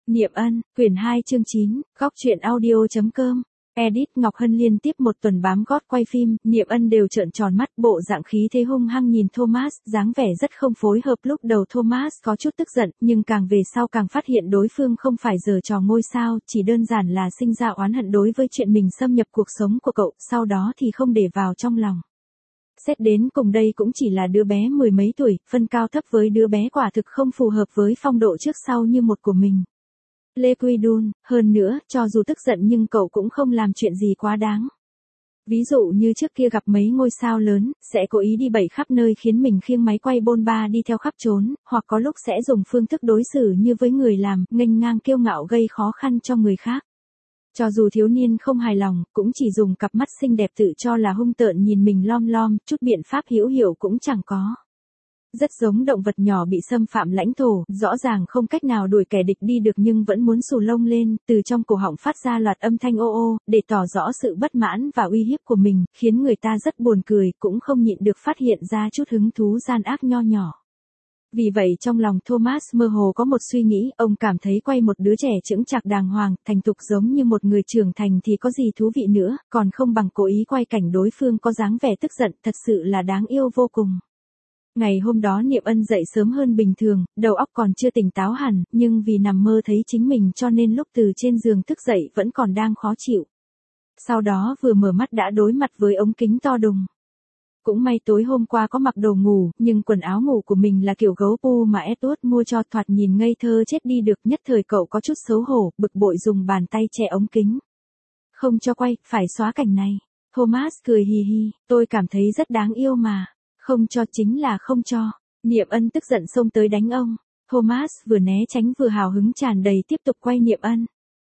Niệm Ân, quyển 2 chương 9, góc truyện audio.com. Edit Ngọc Hân liên tiếp một tuần bám gót quay phim, Niệm Ân đều trợn tròn mắt, bộ dạng khí thế hung hăng nhìn Thomas, dáng vẻ rất không phối hợp. Lúc đầu Thomas có chút tức giận, nhưng càng về sau càng phát hiện đối phương không phải giở trò ngôi sao, chỉ đơn giản là sinh ra oán hận đối với chuyện mình xâm nhập cuộc sống của cậu, sau đó thì không để vào trong lòng. Xét đến cùng đây cũng chỉ là đứa bé mười mấy tuổi, phân cao thấp với đứa bé quả thực không phù hợp với phong độ trước sau như một của mình. Lê Quy Đun, hơn nữa, cho dù tức giận nhưng cậu cũng không làm chuyện gì quá đáng. Ví dụ như trước kia gặp mấy ngôi sao lớn, sẽ cố ý đi bậy khắp nơi khiến mình khiêng máy quay bôn ba đi theo khắp trốn, hoặc có lúc sẽ dùng phương thức đối xử như với người làm, nghênh ngang kiêu ngạo gây khó khăn cho người khác. Cho dù thiếu niên không hài lòng, cũng chỉ dùng cặp mắt xinh đẹp tự cho là hung tợn nhìn mình lom lom, chút biện pháp hữu hiệu cũng chẳng có. Rất giống động vật nhỏ bị xâm phạm lãnh thổ, rõ ràng không cách nào đuổi kẻ địch đi được nhưng vẫn muốn xù lông lên, từ trong cổ họng phát ra loạt âm thanh ô ô, để tỏ rõ sự bất mãn và uy hiếp của mình, khiến người ta rất buồn cười, cũng không nhịn được phát hiện ra chút hứng thú gian ác nho nhỏ. Vì vậy trong lòng Thomas mơ hồ có một suy nghĩ, ông cảm thấy quay một đứa trẻ chững chạc đàng hoàng, thành thục giống như một người trưởng thành thì có gì thú vị nữa, còn không bằng cố ý quay cảnh đối phương có dáng vẻ tức giận, thật sự là đáng yêu vô cùng. Ngày hôm đó Niệm Ân dậy sớm hơn bình thường, đầu óc còn chưa tỉnh táo hẳn, nhưng vì nằm mơ thấy chính mình cho nên lúc từ trên giường thức dậy vẫn còn đang khó chịu. Sau đó vừa mở mắt đã đối mặt với ống kính to đùng. Cũng may tối hôm qua có mặc đồ ngủ, nhưng quần áo ngủ của mình là kiểu gấu pu mà Edward mua cho, thoạt nhìn ngây thơ chết đi được. Nhất thời cậu có chút xấu hổ, bực bội dùng bàn tay che ống kính. Không cho quay, phải xóa cảnh này. Thomas cười hì hì, tôi cảm thấy rất đáng yêu mà. Không cho chính là không cho. Niệm Ân tức giận xông tới đánh ông. Thomas vừa né tránh vừa hào hứng tràn đầy tiếp tục quay Niệm Ân.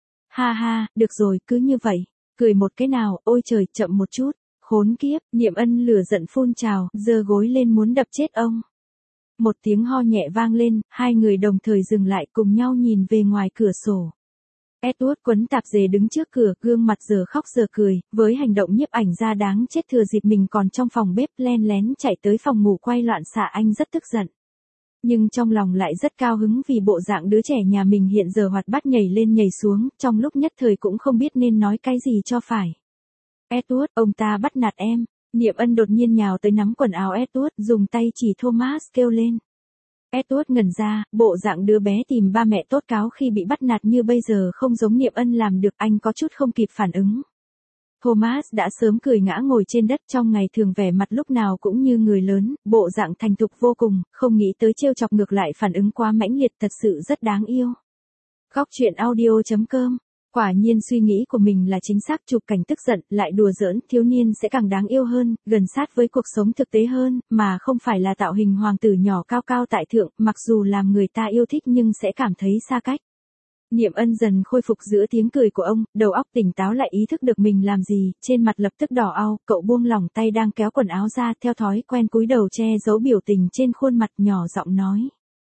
Ha ha, được rồi, cứ như vậy. Cười một cái nào, ôi trời, chậm một chút. Khốn kiếp, Niệm Ân lửa giận phun trào, giơ gối lên muốn đập chết ông. Một tiếng ho nhẹ vang lên, hai người đồng thời dừng lại cùng nhau nhìn về ngoài cửa sổ. Edward quấn tạp dề đứng trước cửa, gương mặt giờ khóc giờ cười, với hành động nhiếp ảnh ra đáng chết, thừa dịp mình còn trong phòng bếp len lén chạy tới phòng ngủ quay loạn xạ. Anh rất tức giận. Nhưng trong lòng lại rất cao hứng vì bộ dạng đứa trẻ nhà mình hiện giờ hoạt bát nhảy lên nhảy xuống, trong lúc nhất thời cũng không biết nên nói cái gì cho phải. Edward, ông ta bắt nạt em. Niệm Ân đột nhiên nhào tới nắm quần áo Edward, dùng tay chỉ Thomas kêu lên. Edward ngẩn ra, bộ dạng đứa bé tìm ba mẹ tốt cáo khi bị bắt nạt như bây giờ không giống Niệm Ân làm được, anh có chút không kịp phản ứng. Thomas đã sớm cười ngã ngồi trên đất, trong ngày thường vẻ mặt lúc nào cũng như người lớn, bộ dạng thành thục vô cùng, không nghĩ tới trêu chọc ngược lại phản ứng quá mãnh liệt, thật sự rất đáng yêu. Góc truyện audio.com. Quả nhiên suy nghĩ của mình là chính xác, chụp cảnh tức giận, lại đùa giỡn, thiếu niên sẽ càng đáng yêu hơn, gần sát với cuộc sống thực tế hơn, mà không phải là tạo hình hoàng tử nhỏ cao cao tại thượng, mặc dù làm người ta yêu thích nhưng sẽ cảm thấy xa cách. Niệm Ân dần khôi phục giữa tiếng cười của ông, đầu óc tỉnh táo lại ý thức được mình làm gì, trên mặt lập tức đỏ au, cậu buông lỏng tay đang kéo quần áo ra, theo thói quen cúi đầu che giấu biểu tình trên khuôn mặt, nhỏ giọng nói.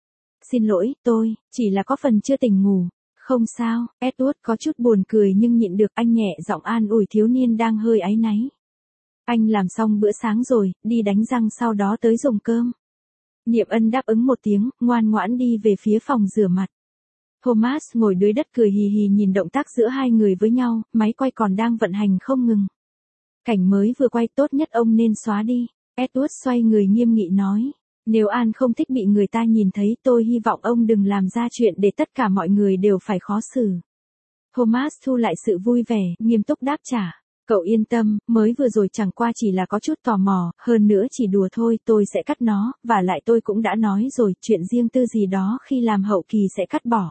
Xin lỗi, tôi, chỉ là có phần chưa tỉnh ngủ. Không sao, Edward có chút buồn cười nhưng nhịn được, anh nhẹ giọng an ủi thiếu niên đang hơi áy náy. Anh làm xong bữa sáng rồi, đi đánh răng sau đó tới dùng cơm. Niệm Ân đáp ứng một tiếng, ngoan ngoãn đi về phía phòng rửa mặt. Thomas ngồi dưới đất cười hì hì nhìn động tác giữa hai người với nhau, máy quay còn đang vận hành không ngừng. Cảnh mới vừa quay, tốt nhất ông nên xóa đi. Edward xoay người nghiêm nghị nói. Nếu An không thích bị người ta nhìn thấy, tôi hy vọng ông đừng làm ra chuyện để tất cả mọi người đều phải khó xử. Thomas thu lại sự vui vẻ, nghiêm túc đáp trả. Cậu yên tâm, mới vừa rồi chẳng qua chỉ là có chút tò mò, hơn nữa chỉ đùa thôi, tôi sẽ cắt nó, và lại tôi cũng đã nói rồi, chuyện riêng tư gì đó khi làm hậu kỳ sẽ cắt bỏ.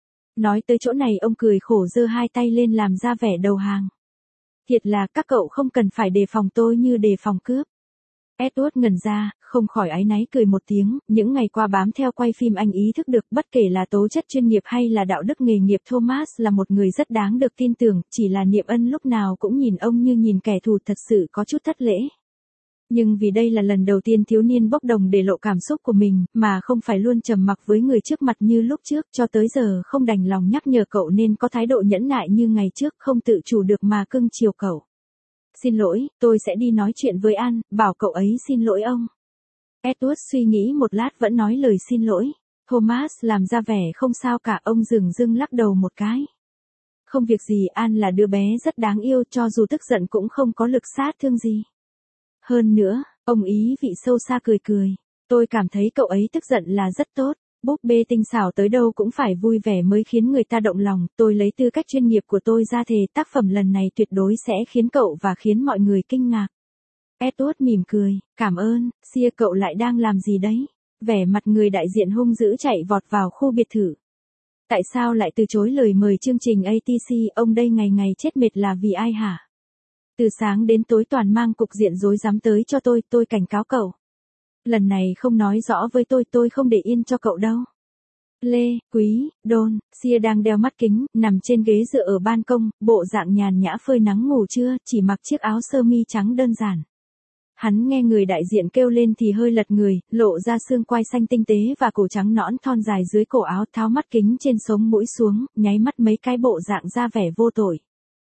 Nói tới chỗ này ông cười khổ giơ hai tay lên làm ra vẻ đầu hàng. Thiệt là các cậu không cần phải đề phòng tôi như đề phòng cướp. Edward ngẩn ra, không khỏi áy náy cười một tiếng, những ngày qua bám theo quay phim anh ý thức được bất kể là tố chất chuyên nghiệp hay là đạo đức nghề nghiệp, Thomas là một người rất đáng được tin tưởng, chỉ là Niệm Ân lúc nào cũng nhìn ông như nhìn kẻ thù, thật sự có chút thất lễ. Nhưng vì đây là lần đầu tiên thiếu niên bốc đồng để lộ cảm xúc của mình, mà không phải luôn trầm mặc với người trước mặt như lúc trước, cho tới giờ không đành lòng nhắc nhở cậu nên có thái độ nhẫn nại như ngày trước, không tự chủ được mà cưng chiều cậu. Xin lỗi, tôi sẽ đi nói chuyện với An, bảo cậu ấy xin lỗi ông. Edward suy nghĩ một lát vẫn nói lời xin lỗi. Thomas làm ra vẻ không sao cả, ông dửng dưng lắc đầu một cái. Không việc gì, An là đứa bé rất đáng yêu, cho dù tức giận cũng không có lực sát thương gì. Hơn nữa, ông ý vị sâu xa cười cười. Tôi cảm thấy cậu ấy tức giận là rất tốt. Búp bê tinh xảo tới đâu cũng phải vui vẻ mới khiến người ta động lòng. Tôi lấy tư cách chuyên nghiệp của tôi ra thề tác phẩm lần này tuyệt đối sẽ khiến cậu và khiến mọi người kinh ngạc. Edward mỉm cười, cảm ơn. Sia, cậu lại đang làm gì đấy? Vẻ mặt người đại diện hung dữ chạy vọt vào khu biệt thự. Tại sao lại từ chối lời mời chương trình ATC, ông đây ngày ngày chết mệt là vì ai hả? Từ sáng đến tối toàn mang cục diện rối rắm tới cho tôi cảnh cáo cậu. Lần này không nói rõ với tôi không để yên cho cậu đâu. Lê, Quý, Đôn, Sia đang đeo mắt kính, nằm trên ghế dựa ở ban công, bộ dạng nhàn nhã phơi nắng ngủ trưa, chỉ mặc chiếc áo sơ mi trắng đơn giản. Hắn nghe người đại diện kêu lên thì hơi lật người, lộ ra xương quai xanh tinh tế và cổ trắng nõn thon dài dưới cổ áo, tháo mắt kính trên sống mũi xuống, nháy mắt mấy cái bộ dạng ra vẻ vô tội.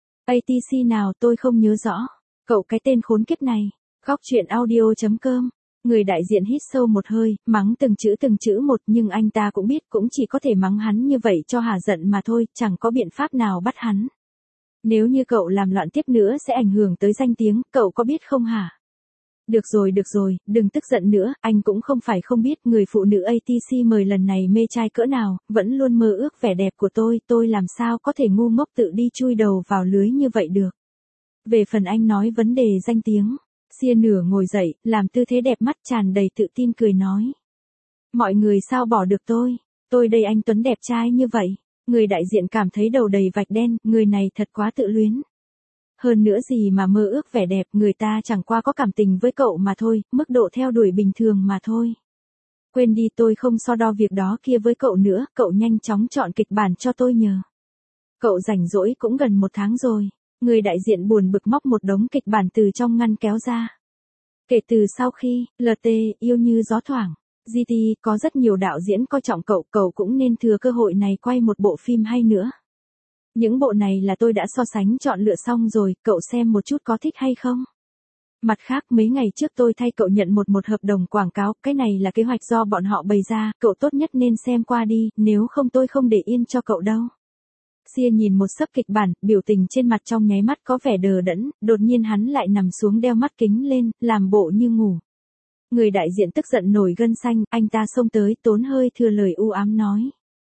ATC nào tôi không nhớ rõ. Cậu cái tên khốn kiếp này. Góc truyện audio.com. Người đại diện hít sâu một hơi, mắng từng chữ một, nhưng anh ta cũng biết cũng chỉ có thể mắng hắn như vậy cho hả giận mà thôi, chẳng có biện pháp nào bắt hắn. Nếu như cậu làm loạn tiếp nữa sẽ ảnh hưởng tới danh tiếng, cậu có biết không hả? Được rồi, đừng tức giận nữa, anh cũng không phải không biết người phụ nữ ATC mời lần này mê trai cỡ nào, vẫn luôn mơ ước vẻ đẹp của tôi làm sao có thể ngu ngốc tự đi chui đầu vào lưới như vậy được. Về phần anh nói vấn đề danh tiếng, Sia nửa ngồi dậy, làm tư thế đẹp mắt tràn đầy tự tin cười nói. Mọi người sao bỏ được tôi đây anh Tuấn đẹp trai như vậy. Người đại diện cảm thấy đầu đầy vạch đen, người này thật quá tự luyến. Hơn nữa gì mà mơ ước vẻ đẹp, người ta chẳng qua có cảm tình với cậu mà thôi, mức độ theo đuổi bình thường mà thôi. Quên đi, tôi không so đo việc đó kia với cậu nữa, cậu nhanh chóng chọn kịch bản cho tôi nhờ. Cậu rảnh rỗi cũng gần 1 tháng rồi. Người đại diện buồn bực móc một đống kịch bản từ trong ngăn kéo ra. Kể từ sau khi, LT, yêu như gió thoảng, GT, có rất nhiều đạo diễn coi trọng cậu cũng nên thừa cơ hội này quay một bộ phim hay nữa. Những bộ này là tôi đã so sánh chọn lựa xong rồi, cậu xem một chút có thích hay không? Mặt khác, mấy ngày trước tôi thay cậu nhận một hợp đồng quảng cáo, cái này là kế hoạch do bọn họ bày ra, cậu tốt nhất nên xem qua đi, nếu không tôi không để yên cho cậu đâu. Sia nhìn một sấp kịch bản, biểu tình trên mặt trong nháy mắt có vẻ đờ đẫn, đột nhiên hắn lại nằm xuống đeo mắt kính lên, làm bộ như ngủ. Người đại diện tức giận nổi gân xanh, anh ta xông tới, tốn hơi thừa lời u ám nói.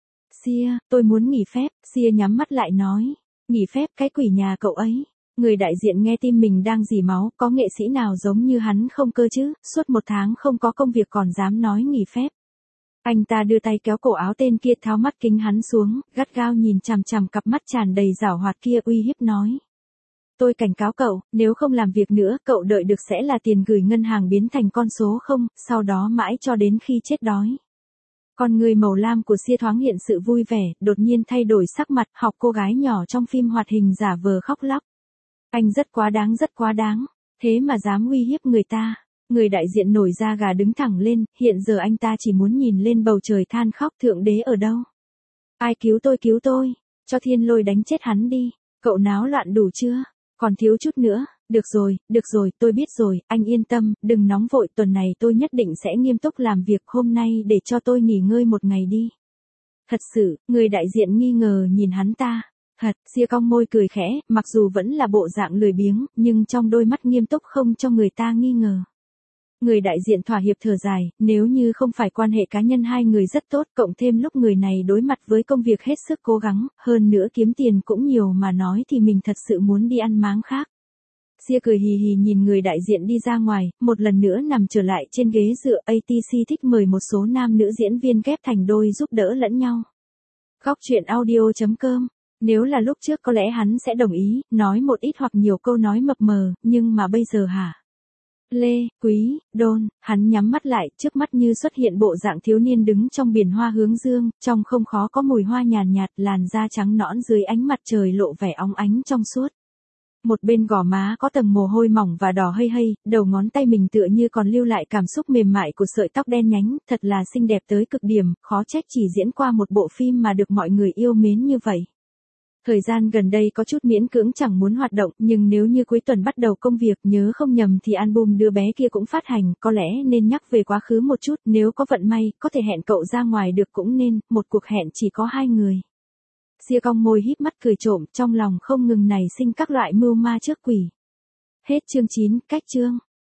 Sia, tôi muốn nghỉ phép. Sia nhắm mắt lại nói. Nghỉ phép, cái quỷ nhà cậu ấy. Người đại diện nghe tim mình đang rỉ máu, có nghệ sĩ nào giống như hắn không cơ chứ, suốt 1 tháng không có công việc còn dám nói nghỉ phép. Anh ta đưa tay kéo cổ áo tên kia, tháo mắt kính hắn xuống, gắt gao nhìn chằm chằm cặp mắt tràn đầy giảo hoạt kia, uy hiếp nói. Tôi cảnh cáo cậu, nếu không làm việc nữa, cậu đợi được sẽ là tiền gửi ngân hàng biến thành con số 0, sau đó mãi cho đến khi chết đói. Con người màu lam của Sia thoáng hiện sự vui vẻ, đột nhiên thay đổi sắc mặt, học cô gái nhỏ trong phim hoạt hình giả vờ khóc lóc. Anh rất quá đáng, thế mà dám uy hiếp người ta. Người đại diện nổi da gà đứng thẳng lên, hiện giờ anh ta chỉ muốn nhìn lên bầu trời than khóc, thượng đế ở đâu? Ai cứu tôi, cho thiên lôi đánh chết hắn đi. Cậu náo loạn đủ chưa? Còn thiếu chút nữa. Được rồi, tôi biết rồi, anh yên tâm, đừng nóng vội, tuần này tôi nhất định sẽ nghiêm túc làm việc, hôm nay để cho tôi nghỉ ngơi 1 ngày đi. Thật sự, người đại diện nghi ngờ nhìn hắn ta. Thật, Sia cong môi cười khẽ, mặc dù vẫn là bộ dạng lười biếng, nhưng trong đôi mắt nghiêm túc không cho người ta nghi ngờ. Người đại diện thỏa hiệp thở dài, nếu như không phải quan hệ cá nhân hai người rất tốt, cộng thêm lúc người này đối mặt với công việc hết sức cố gắng, hơn nữa kiếm tiền cũng nhiều mà nói thì mình thật sự muốn đi ăn máng khác. Sia cười hì hì nhìn người đại diện đi ra ngoài, một lần nữa nằm trở lại trên ghế dựa. ATC thích mời một số nam nữ diễn viên ghép thành đôi giúp đỡ lẫn nhau. Góc truyện audio.com. Nếu là lúc trước có lẽ hắn sẽ đồng ý, nói một ít hoặc nhiều câu nói mập mờ, nhưng mà bây giờ hả? Lê, Quý, Đôn, hắn nhắm mắt lại, trước mắt như xuất hiện bộ dạng thiếu niên đứng trong biển hoa hướng dương, trong không khó có mùi hoa nhàn nhạt, làn da trắng nõn dưới ánh mặt trời lộ vẻ óng ánh trong suốt. Một bên gò má có tầng mồ hôi mỏng và đỏ hây hây, đầu ngón tay mình tựa như còn lưu lại cảm xúc mềm mại của sợi tóc đen nhánh, thật là xinh đẹp tới cực điểm, khó trách chỉ diễn qua một bộ phim mà được mọi người yêu mến như vậy. Thời gian gần đây có chút miễn cưỡng chẳng muốn hoạt động, nhưng nếu như cuối tuần bắt đầu công việc nhớ không nhầm thì album đứa bé kia cũng phát hành, có lẽ nên nhắc về quá khứ một chút, nếu có vận may, có thể hẹn cậu ra ngoài được cũng nên, một cuộc hẹn chỉ có hai người. Sia cong môi híp mắt cười trộm, trong lòng không ngừng nảy sinh các loại mưu ma trước quỷ. Hết chương 9, cách chương.